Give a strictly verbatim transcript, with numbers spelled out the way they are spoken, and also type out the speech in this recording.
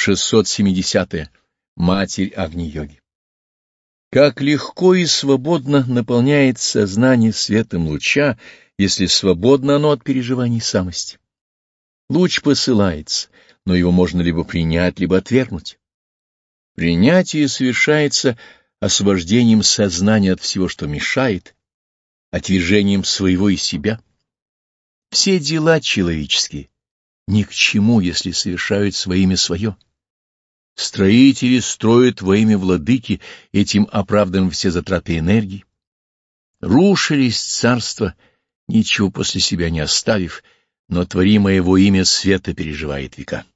шестьсот семидесятое. Матерь Агни-йоги. Как легко и свободно наполняет сознание светом луча, если свободно оно от переживаний самости. Луч посылается, но его можно либо принять, либо отвергнуть. Принятие совершается освобождением сознания от всего, что мешает, отвержением своего и себя. Все дела человеческие ни к чему, если совершают во имя свое. Строители строят во имя владыки, этим оправданным все затраты энергии. Рушились царства, ничего после себя не оставив, но творимое во имя света переживает века.